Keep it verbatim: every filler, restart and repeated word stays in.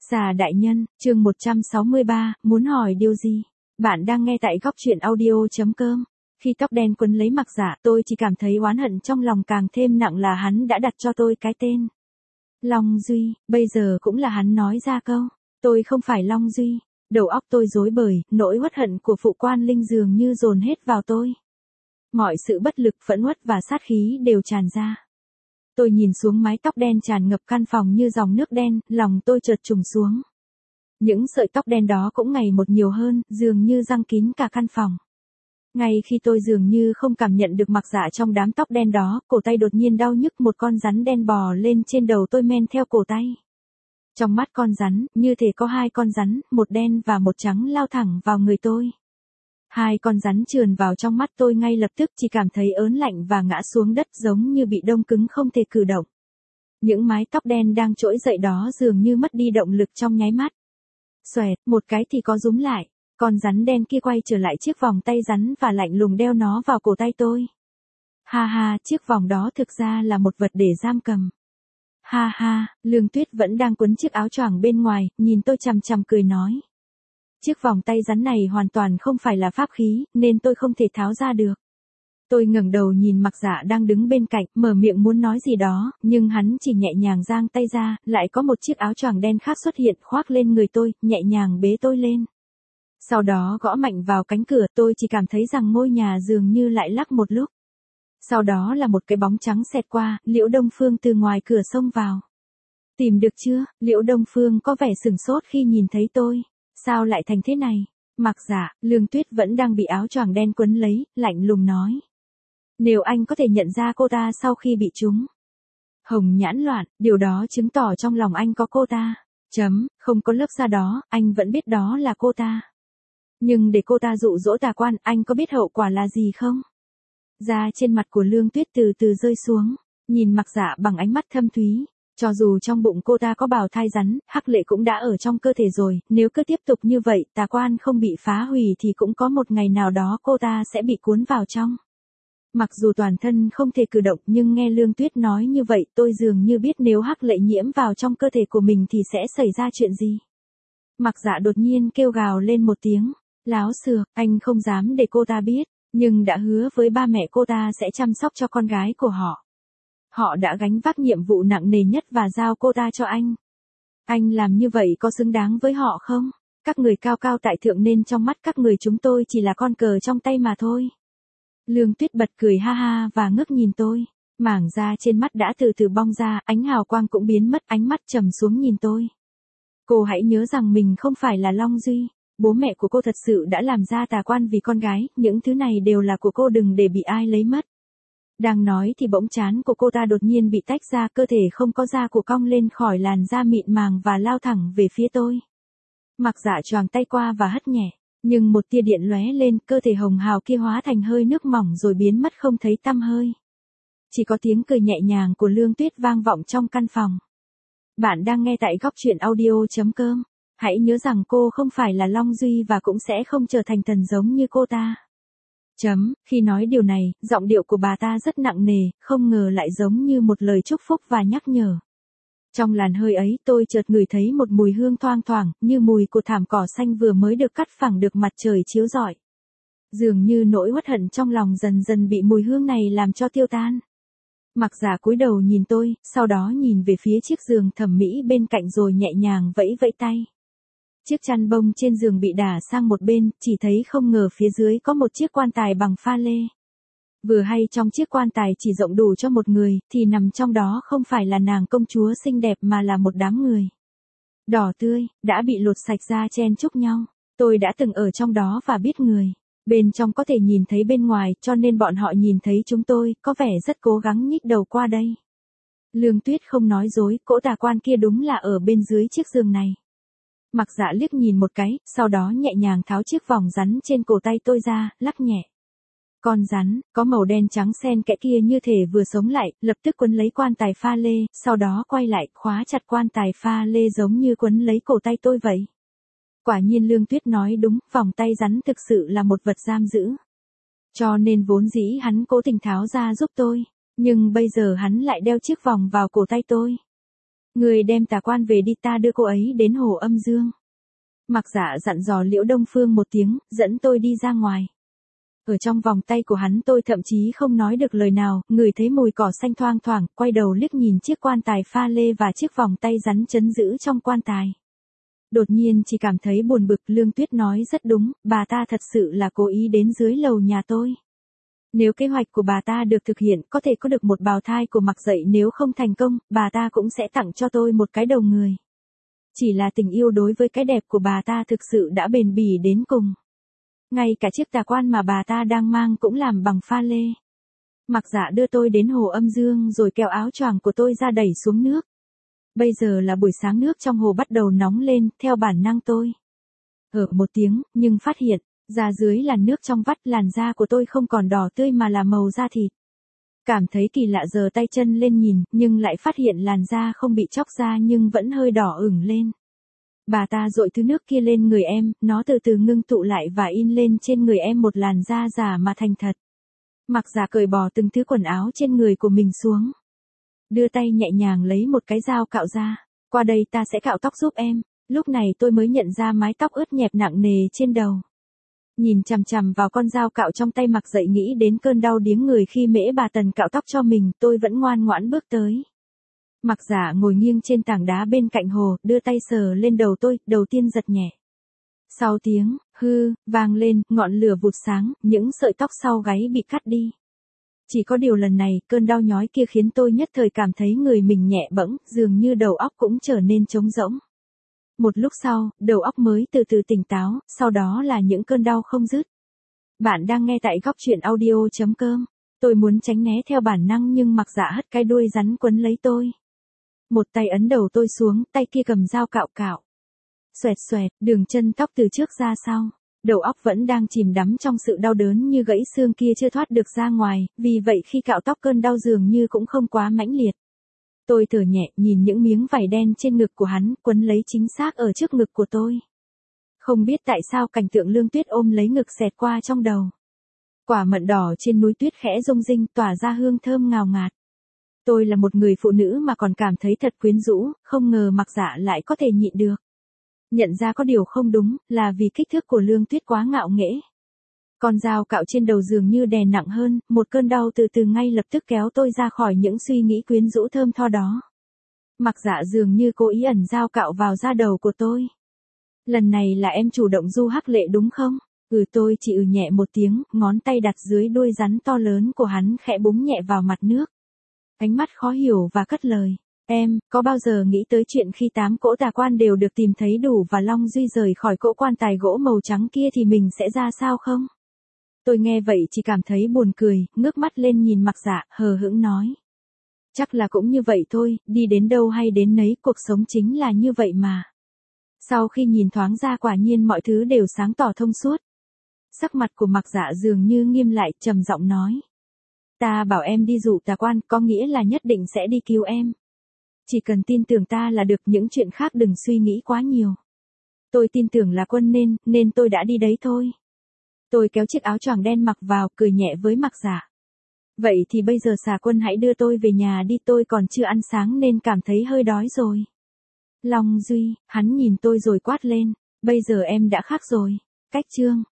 Xà đại nhân, chương một trăm sáu mươi ba, muốn hỏi điều gì? Bạn đang nghe tại góc truyện audio.com. Khi tóc đen quấn lấy Mặc Dạ, tôi chỉ cảm thấy oán hận trong lòng càng thêm nặng là hắn đã đặt cho tôi cái tên Long Duy, bây giờ cũng là hắn nói ra câu, tôi không phải Long Duy. Đầu óc tôi rối bời, nỗi uất hận của phụ quan Linh dường như dồn hết vào tôi. Mọi sự bất lực, phẫn uất và sát khí đều tràn ra. Tôi nhìn xuống mái tóc đen tràn ngập căn phòng như dòng nước đen, lòng tôi chợt trùng xuống. Những sợi tóc đen đó cũng ngày một nhiều hơn, dường như giăng kín cả căn phòng. Ngay khi tôi dường như không cảm nhận được Mặc Dạ trong đám tóc đen đó, cổ tay đột nhiên đau nhức, một con rắn đen bò lên trên đầu tôi men theo cổ tay. Trong mắt con rắn, như thể có hai con rắn, một đen và một trắng lao thẳng vào người tôi. Hai con rắn trườn vào trong mắt tôi, ngay lập tức chỉ cảm thấy ớn lạnh và ngã xuống đất giống như bị đông cứng không thể cử động. Những mái tóc đen đang trỗi dậy đó dường như mất đi động lực trong nháy mắt. Xoẹt, một cái thì có rúm lại, con rắn đen kia quay trở lại chiếc vòng tay rắn và lạnh lùng đeo nó vào cổ tay tôi. Ha ha, chiếc vòng đó thực ra là một vật để giam cầm. Ha ha, Lương Tuyết vẫn đang quấn chiếc áo choàng bên ngoài, nhìn tôi chằm chằm cười nói. Chiếc vòng tay rắn này hoàn toàn không phải là pháp khí, nên tôi không thể tháo ra được. Tôi ngẩng đầu nhìn Mặc Dạ đang đứng bên cạnh, mở miệng muốn nói gì đó, nhưng hắn chỉ nhẹ nhàng giang tay ra, lại có một chiếc áo choàng đen khác xuất hiện khoác lên người tôi, nhẹ nhàng bế tôi lên. Sau đó gõ mạnh vào cánh cửa, tôi chỉ cảm thấy rằng ngôi nhà dường như lại lắc một lúc. Sau đó là một cái bóng trắng xẹt qua, Liễu Đông Phương từ ngoài cửa xông vào. Tìm được chưa? Liễu Đông Phương có vẻ sửng sốt khi nhìn thấy tôi. Sao lại thành thế này? Mặc Dạ, Lương Tuyết vẫn đang bị áo choàng đen quấn lấy, lạnh lùng nói. Nếu anh có thể nhận ra cô ta sau khi bị trúng hồng nhãn loạn, điều đó chứng tỏ trong lòng anh có cô ta. Chấm, không có lớp da đó, anh vẫn biết đó là cô ta. Nhưng để cô ta dụ dỗ Tà Quan, anh có biết hậu quả là gì không? Da trên mặt của Lương Tuyết từ từ rơi xuống, nhìn Mặc Dạ bằng ánh mắt thâm thúy. Cho dù trong bụng cô ta có bào thai rắn, hắc lệ cũng đã ở trong cơ thể rồi, nếu cứ tiếp tục như vậy, Tà Quan không bị phá hủy thì cũng có một ngày nào đó cô ta sẽ bị cuốn vào trong. Mặc dù toàn thân không thể cử động, nhưng nghe Lương Tuyết nói như vậy, tôi dường như biết nếu hắc lệ nhiễm vào trong cơ thể của mình thì sẽ xảy ra chuyện gì. Mặc Dạ đột nhiên kêu gào lên một tiếng, láo xược, anh không dám để cô ta biết, nhưng đã hứa với ba mẹ cô ta sẽ chăm sóc cho con gái của họ. Họ đã gánh vác nhiệm vụ nặng nề nhất và giao cô ta cho anh. Anh làm như vậy có xứng đáng với họ không? Các người cao cao tại thượng nên trong mắt các người chúng tôi chỉ là con cờ trong tay mà thôi. Lương Tuyết bật cười ha ha và ngước nhìn tôi. Mảng da trên mắt đã từ từ bong ra, ánh hào quang cũng biến mất, ánh mắt trầm xuống nhìn tôi. Cô hãy nhớ rằng mình không phải là Long Duy. Bố mẹ của cô thật sự đã làm ra Tà Quan vì con gái, những thứ này đều là của cô, đừng để bị ai lấy mất. Đang nói thì bỗng trán của cô ta đột nhiên bị tách ra, cơ thể không có da của cong lên khỏi làn da mịn màng và lao thẳng về phía tôi. Mặc Dạ choàng tay qua và hất nhẹ, nhưng một tia điện lóe lên, cơ thể hồng hào kia hóa thành hơi nước mỏng rồi biến mất không thấy tăm hơi. Chỉ có tiếng cười nhẹ nhàng của Lương Tuyết vang vọng trong căn phòng. Bạn đang nghe tại góc truyện audio.com. Hãy nhớ rằng cô không phải là Long Duy và cũng sẽ không trở thành thần giống như cô ta. Chấm, khi nói điều này, giọng điệu của bà ta rất nặng nề, không ngờ lại giống như một lời chúc phúc và nhắc nhở. Trong làn hơi ấy, tôi chợt ngửi thấy một mùi hương thoang thoảng, như mùi của thảm cỏ xanh vừa mới được cắt phẳng được mặt trời chiếu rọi. Dường như nỗi uất hận trong lòng dần dần bị mùi hương này làm cho tiêu tan. Mặc Dạ cúi đầu nhìn tôi, sau đó nhìn về phía chiếc giường thẩm mỹ bên cạnh rồi nhẹ nhàng vẫy vẫy tay. Chiếc chăn bông trên giường bị đả sang một bên, chỉ thấy không ngờ phía dưới có một chiếc quan tài bằng pha lê. Vừa hay trong chiếc quan tài chỉ rộng đủ cho một người, thì nằm trong đó không phải là nàng công chúa xinh đẹp mà là một đám người. Đỏ tươi, đã bị lột sạch da chen chúc nhau. Tôi đã từng ở trong đó và biết người bên trong có thể nhìn thấy bên ngoài, cho nên bọn họ nhìn thấy chúng tôi, có vẻ rất cố gắng nhích đầu qua đây. Lương Tuyết không nói dối, cỗ Tà Quan kia đúng là ở bên dưới chiếc giường này. Mặc Dạ liếc nhìn một cái, sau đó nhẹ nhàng tháo chiếc vòng rắn trên cổ tay tôi ra, lắc nhẹ. Con rắn, có màu đen trắng xen kẽ kia như thể vừa sống lại, lập tức quấn lấy quan tài pha lê, sau đó quay lại, khóa chặt quan tài pha lê giống như quấn lấy cổ tay tôi vậy. Quả nhiên Lương Tuyết nói đúng, vòng tay rắn thực sự là một vật giam giữ. Cho nên vốn dĩ hắn cố tình tháo ra giúp tôi, nhưng bây giờ hắn lại đeo chiếc vòng vào cổ tay tôi. Người đem Tà Quan về đi, ta đưa cô ấy đến Hồ Âm Dương. Mặc Dạ dặn dò Liễu Đông Phương một tiếng, dẫn tôi đi ra ngoài. Ở trong vòng tay của hắn tôi thậm chí không nói được lời nào, ngửi thấy mùi cỏ xanh thoang thoảng, quay đầu liếc nhìn chiếc quan tài pha lê và chiếc vòng tay rắn chấn giữ trong quan tài. Đột nhiên chỉ cảm thấy buồn bực, Lương Tuyết nói rất đúng, bà ta thật sự là cố ý đến dưới lầu nhà tôi. Nếu kế hoạch của bà ta được thực hiện, có thể có được một bào thai của Mặc Dậy, nếu không thành công, bà ta cũng sẽ tặng cho tôi một cái đầu người. Chỉ là tình yêu đối với cái đẹp của bà ta thực sự đã bền bỉ đến cùng. Ngay cả chiếc tà quan mà bà ta đang mang cũng làm bằng pha lê. Mặc Dạ đưa tôi đến Hồ Âm Dương rồi kéo áo choàng của tôi ra đẩy xuống nước. Bây giờ là buổi sáng, nước trong hồ bắt đầu nóng lên, theo bản năng tôi hở một tiếng, nhưng phát hiện, ra dưới làn nước trong vắt, làn da của tôi không còn đỏ tươi mà là màu da thịt. Cảm thấy kỳ lạ giơ tay chân lên nhìn, nhưng lại phát hiện làn da không bị chóc ra nhưng vẫn hơi đỏ ửng lên. Bà ta dội thứ nước kia lên người em, nó từ từ ngưng tụ lại và in lên trên người em một làn da giả mà thành thật. Mặc Dạ cởi bỏ từng thứ quần áo trên người của mình xuống. Đưa tay nhẹ nhàng lấy một cái dao cạo ra. Qua đây ta sẽ cạo tóc giúp em. Lúc này tôi mới nhận ra mái tóc ướt nhẹp nặng nề trên đầu. Nhìn chằm chằm vào con dao cạo trong tay, Mặc Dậy nghĩ đến cơn đau điếng người khi Mễ bà Tần cạo tóc cho mình, tôi vẫn ngoan ngoãn bước tới. Mặc Dạ ngồi nghiêng trên tảng đá bên cạnh hồ, đưa tay sờ lên đầu tôi, đầu tiên giật nhẹ. Sau tiếng, hư, vang lên, ngọn lửa vụt sáng, những sợi tóc sau gáy bị cắt đi. Chỉ có điều lần này, cơn đau nhói kia khiến tôi nhất thời cảm thấy người mình nhẹ bẫng, dường như đầu óc cũng trở nên trống rỗng. Một lúc sau, đầu óc mới từ từ tỉnh táo, sau đó là những cơn đau không dứt. Bạn đang nghe tại góc truyện audio chấm com. Tôi muốn tránh né theo bản năng nhưng Mặc Dạ hất cái đuôi rắn quấn lấy tôi. Một tay ấn đầu tôi xuống, tay kia cầm dao cạo cạo. Xoẹt xoẹt, đường chân tóc từ trước ra sau. Đầu óc vẫn đang chìm đắm trong sự đau đớn như gãy xương kia chưa thoát được ra ngoài, vì vậy khi cạo tóc cơn đau dường như cũng không quá mãnh liệt. Tôi thở nhẹ, nhìn những miếng vải đen trên ngực của hắn, quấn lấy chính xác ở trước ngực của tôi. Không biết tại sao cảnh tượng Lương Tuyết ôm lấy ngực xẹt qua trong đầu. Quả mận đỏ trên núi tuyết khẽ rung rinh, tỏa ra hương thơm ngào ngạt. Tôi là một người phụ nữ mà còn cảm thấy thật quyến rũ, không ngờ Mặc Dạ lại có thể nhịn được. Nhận ra có điều không đúng, là vì kích thước của Lương Tuyết quá ngạo nghễ. Con dao cạo trên đầu dường như đè nặng hơn, một cơn đau từ từ ngay lập tức kéo tôi ra khỏi những suy nghĩ quyến rũ thơm tho đó. Mặc Dạ dường như cố ý ẩn dao cạo vào da đầu của tôi. Lần này là em chủ động du hắc lệ đúng không? Ừ, tôi chỉ ừ nhẹ một tiếng, ngón tay đặt dưới đuôi rắn to lớn của hắn khẽ búng nhẹ vào mặt nước. Ánh mắt khó hiểu và cất lời. Em, có bao giờ nghĩ tới chuyện khi tám cỗ tà quan đều được tìm thấy đủ và Long Duy rời khỏi cỗ quan tài gỗ màu trắng kia thì mình sẽ ra sao không? Tôi nghe vậy chỉ cảm thấy buồn cười, ngước mắt lên nhìn Mặc Dạ, hờ hững nói. Chắc là cũng như vậy thôi, đi đến đâu hay đến nấy, cuộc sống chính là như vậy mà. Sau khi nhìn thoáng ra quả nhiên mọi thứ đều sáng tỏ thông suốt. Sắc mặt của Mặc Dạ dường như nghiêm lại, trầm giọng nói. Ta bảo em đi dụ tà quan, có nghĩa là nhất định sẽ đi cứu em. Chỉ cần tin tưởng ta là được, những chuyện khác đừng suy nghĩ quá nhiều. Tôi tin tưởng là Quân nên, nên tôi đã đi đấy thôi. Tôi kéo chiếc áo choàng đen mặc vào, cười nhẹ với Mặc Dạ. Vậy thì bây giờ Xà Quân hãy đưa tôi về nhà đi, tôi còn chưa ăn sáng nên cảm thấy hơi đói rồi. Long Duy, hắn nhìn tôi rồi quát lên, bây giờ em đã khác rồi. Cách chương